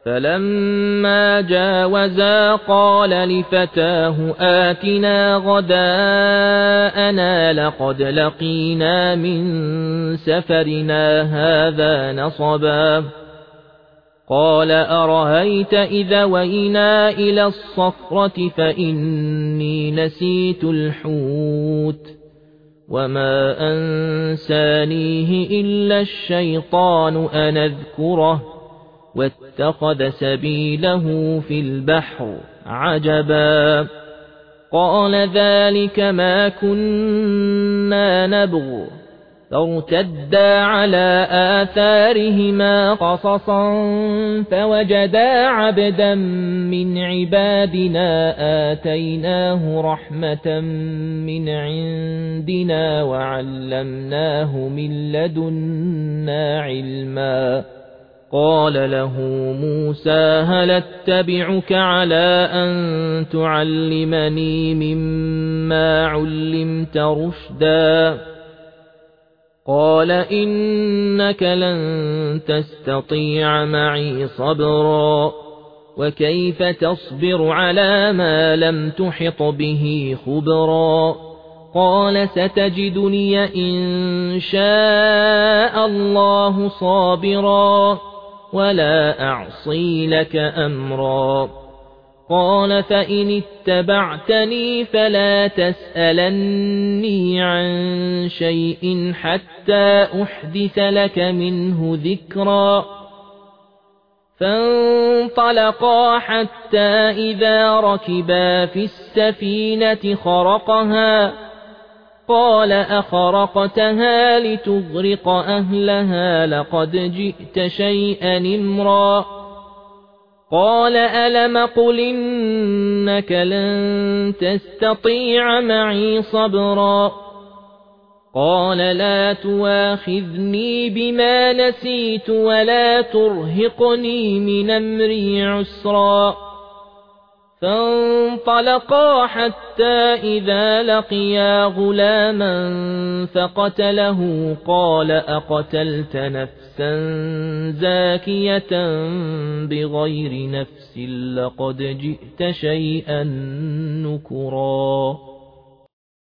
فلما جاوزا قال لفتاه آتنا غداءنا لقد لقينا من سفرنا هذا نصبا قال أرهيت إذا وينا إلى الصخرة فإني نسيت الحوت وما أنسانيه إلا الشيطان أن أذكره واتخذ سبيله في البحر عجبا قال ذلك ما كنا نبغ فارتدا على آثارهما قصصا فوجدا عبدا من عبادنا آتيناه رحمة من عندنا وعلمناه من لدنا علما قال له موسى هل اتبعك على أن تعلمني مما علمت رشدا قال إنك لن تستطيع معي صبرا وكيف تصبر على ما لم تحط به خبرا قال ستجدني إن شاء الله صابرا ولا أعصي لك أمرا قال فإن اتبعتني فلا تسألني عن شيء حتى أحدث لك منه ذكرا فانطلقا حتى إذا ركبا في السفينة خرقها قال أخرقتها لتغرق أهلها لقد جئت شيئا إمرا قال ألم قل إنك لن تستطيع معي صبرا قال لا تواخذني بما نسيت ولا ترهقني من أمري عسرا فانطلقا حتى إذا لقيا غلاما فقتله قال أقتلت نفسا زاكية بغير نفس لقد جئت شيئا نكرا